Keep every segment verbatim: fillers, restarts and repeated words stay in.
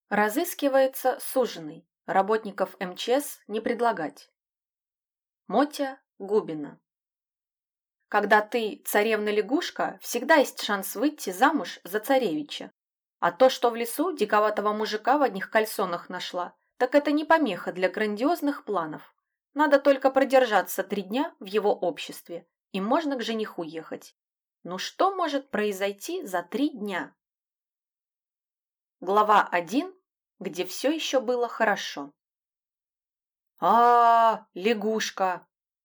Разыскивается суженый. Работников эм че эс не предлагать. Мотя Губина. Когда ты царевна-лягушка, всегда есть шанс выйти замуж за царевича. А то, что в лесу диковатого мужика в одних кальсонах нашла, так это не помеха для грандиозных планов. Надо только продержаться три дня в его обществе, и можно к жениху ехать. Ну что может произойти за три дня? Глава один, где все еще было хорошо. А, лягушка.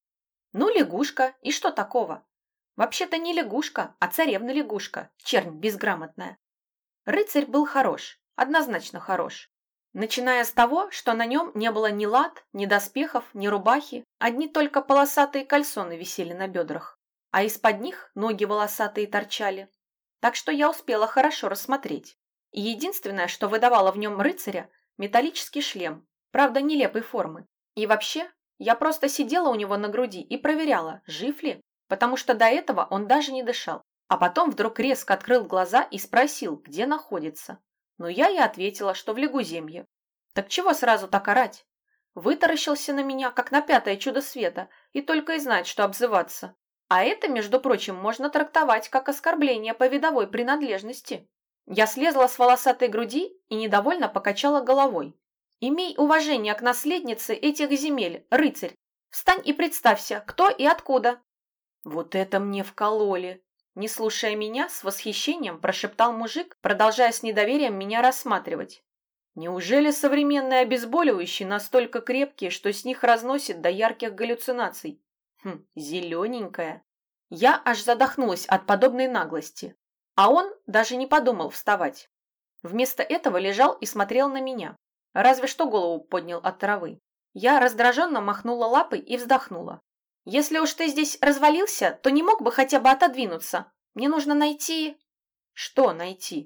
Ну, лягушка, и что такого? Вообще-то не лягушка, а царевна-лягушка, чернь безграмотная. Рыцарь был хорош, однозначно хорош. Начиная с того, что на нем не было ни лад, ни доспехов, ни рубахи, одни только полосатые кальсоны висели на бедрах, а из-под них ноги волосатые торчали. Так что я успела хорошо рассмотреть. И единственное, что выдавало в нем рыцаря – металлический шлем, правда нелепой формы. И вообще, я просто сидела у него на груди и проверяла, жив ли, потому что до этого он даже не дышал. А потом вдруг резко открыл глаза и спросил, где находится. Но я и ответила, что в Лягуземье. Так чего сразу так орать? Вытаращился на меня, как на пятое чудо света, и только и знает, что обзываться. А это, между прочим, можно трактовать как оскорбление по видовой принадлежности. Я слезла с волосатой груди и недовольно покачала головой. «Имей уважение к наследнице этих земель, рыцарь. Встань и представься, кто и откуда». Вот это мне вкололи. Не слушая меня, с восхищением прошептал мужик, продолжая с недоверием меня рассматривать. Неужели современные обезболивающие настолько крепкие, что с них разносит до ярких галлюцинаций? Хм, зелененькая. Я аж задохнулась от подобной наглости. А он даже не подумал вставать. Вместо этого лежал и смотрел на меня. Разве что голову поднял от травы. Я раздраженно махнула лапой и вздохнула. «Если уж ты здесь развалился, то не мог бы хотя бы отодвинуться? Мне нужно найти...» «Что найти?»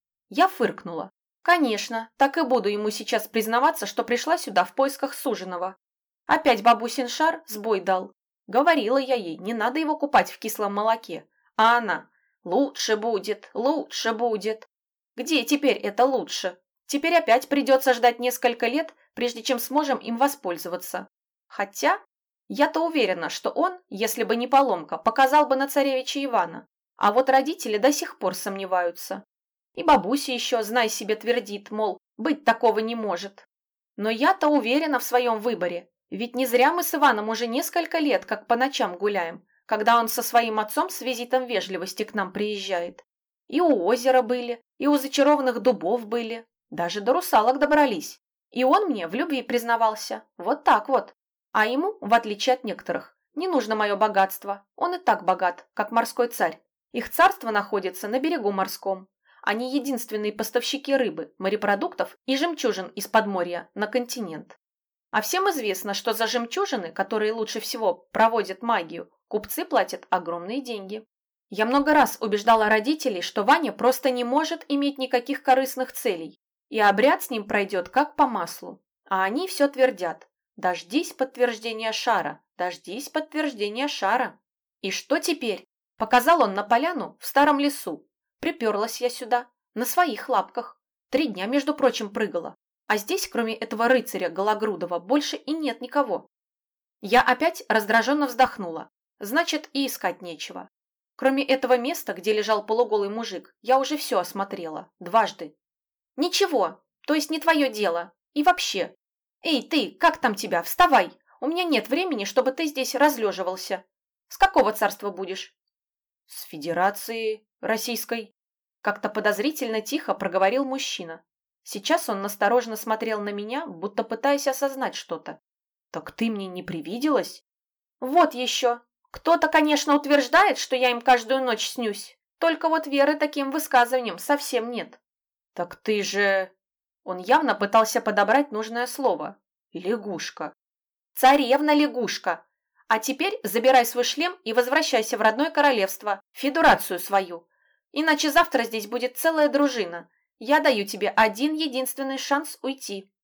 Я фыркнула. «Конечно, так и буду ему сейчас признаваться, что пришла сюда в поисках суженого. Опять бабусин шар сбой дал. Говорила я ей, не надо его купать в кислом молоке. А она... Лучше будет, лучше будет. Где теперь это лучше? Теперь опять придется ждать несколько лет, прежде чем сможем им воспользоваться. Хотя, я-то уверена, что он, если бы не поломка, показал бы на царевича Ивана. А вот родители до сих пор сомневаются. И бабуся еще, знай себе, твердит, мол, быть такого не может. Но я-то уверена в своем выборе, ведь не зря мы с Иваном уже несколько лет как по ночам гуляем, когда он со своим отцом с визитом вежливости к нам приезжает. И у озера были, и у зачарованных дубов были, даже до русалок добрались. И он мне в любви признавался, вот так вот. А ему, в отличие от некоторых, не нужно мое богатство, он и так богат, как морской царь. Их царство находится на берегу морском. Они единственные поставщики рыбы, морепродуктов и жемчужин из Подморья на континент. А всем известно, что за жемчужины, которые лучше всего проводят магию, купцы платят огромные деньги. Я много раз убеждала родителей, что Ваня просто не может иметь никаких корыстных целей, и обряд с ним пройдет как по маслу. А они все твердят: «Дождись подтверждения шара, дождись подтверждения шара». И что теперь? Показал он на поляну в старом лесу. Приперлась я сюда, на своих лапках. Три дня, между прочим, прыгала. А здесь, кроме этого рыцаря Гологрудова, больше и нет никого. Я опять раздраженно вздохнула. Значит, и искать нечего. Кроме этого места, где лежал полуголый мужик, я уже все осмотрела. Дважды. Ничего, то есть не твое дело. И вообще. Эй, ты, как там тебя? Вставай. У меня нет времени, чтобы ты здесь разлеживался. С какого царства будешь? С Федерации Российской. Как-то подозрительно тихо проговорил мужчина. Сейчас он настороженно смотрел на меня, будто пытаясь осознать что-то. «Так ты мне не привиделась?» «Вот еще. Кто-то, конечно, утверждает, что я им каждую ночь снюсь. Только вот веры таким высказываниям совсем нет». «Так ты же...» Он явно пытался подобрать нужное слово. «Лягушка». «Царевна-лягушка. А теперь забирай свой шлем и возвращайся в родное королевство, федерацию свою. Иначе завтра здесь будет целая дружина. Я даю тебе один единственный шанс уйти».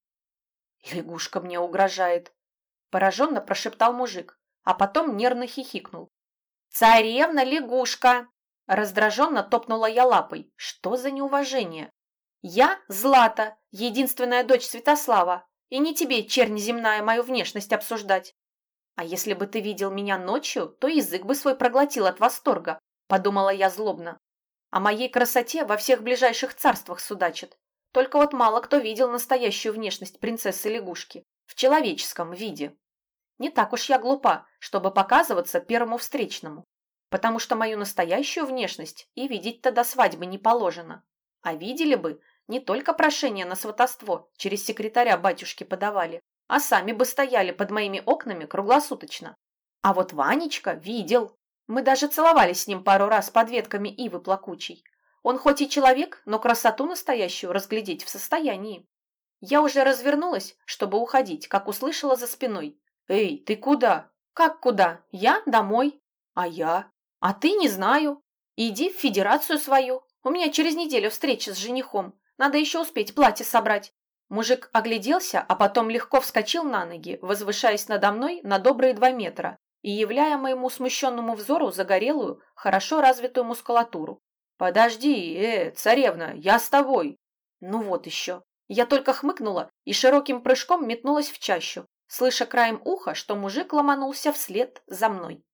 «Лягушка мне угрожает», – пораженно прошептал мужик, а потом нервно хихикнул. «Царевна-лягушка!» – раздраженно топнула я лапой. «Что за неуважение?» Я Злата, единственная дочь Святослава, и не тебе, чернь земная, мою внешность обсуждать. А если бы ты видел меня ночью, то язык бы свой проглотил от восторга, подумала я злобно. О моей красоте во всех ближайших царствах судачат. Только вот мало кто видел настоящую внешность принцессы-лягушки в человеческом виде. Не так уж я глупа, чтобы показываться первому встречному, потому что мою настоящую внешность и видеть-то до свадьбы не положено. А видели бы, не только прошение на сватовство через секретаря батюшки подавали, а сами бы стояли под моими окнами круглосуточно. А вот Ванечка видел. Мы даже целовались с ним пару раз под ветками ивы плакучей. Он хоть и человек, но красоту настоящую разглядеть в состоянии. Я уже развернулась, чтобы уходить, как услышала за спиной. «Эй, ты куда?» «Как куда? Я домой». «А я?» «А ты не знаю. Иди в федерацию свою. У меня через неделю встреча с женихом. Надо еще успеть платье собрать». Мужик огляделся, а потом легко вскочил на ноги, возвышаясь надо мной на добрые два метра и являя моему смущенному взору загорелую, хорошо развитую мускулатуру. «Подожди, э, царевна, я с тобой». Ну вот еще. Я только хмыкнула и широким прыжком метнулась в чащу, слыша краем уха, что мужик ломанулся вслед за мной.